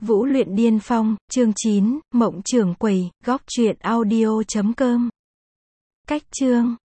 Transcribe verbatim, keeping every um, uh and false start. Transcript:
Vũ luyện điên phong, chương chín, Mộng Trưởng Quầy, góc truyện audio chấm com. Cách chương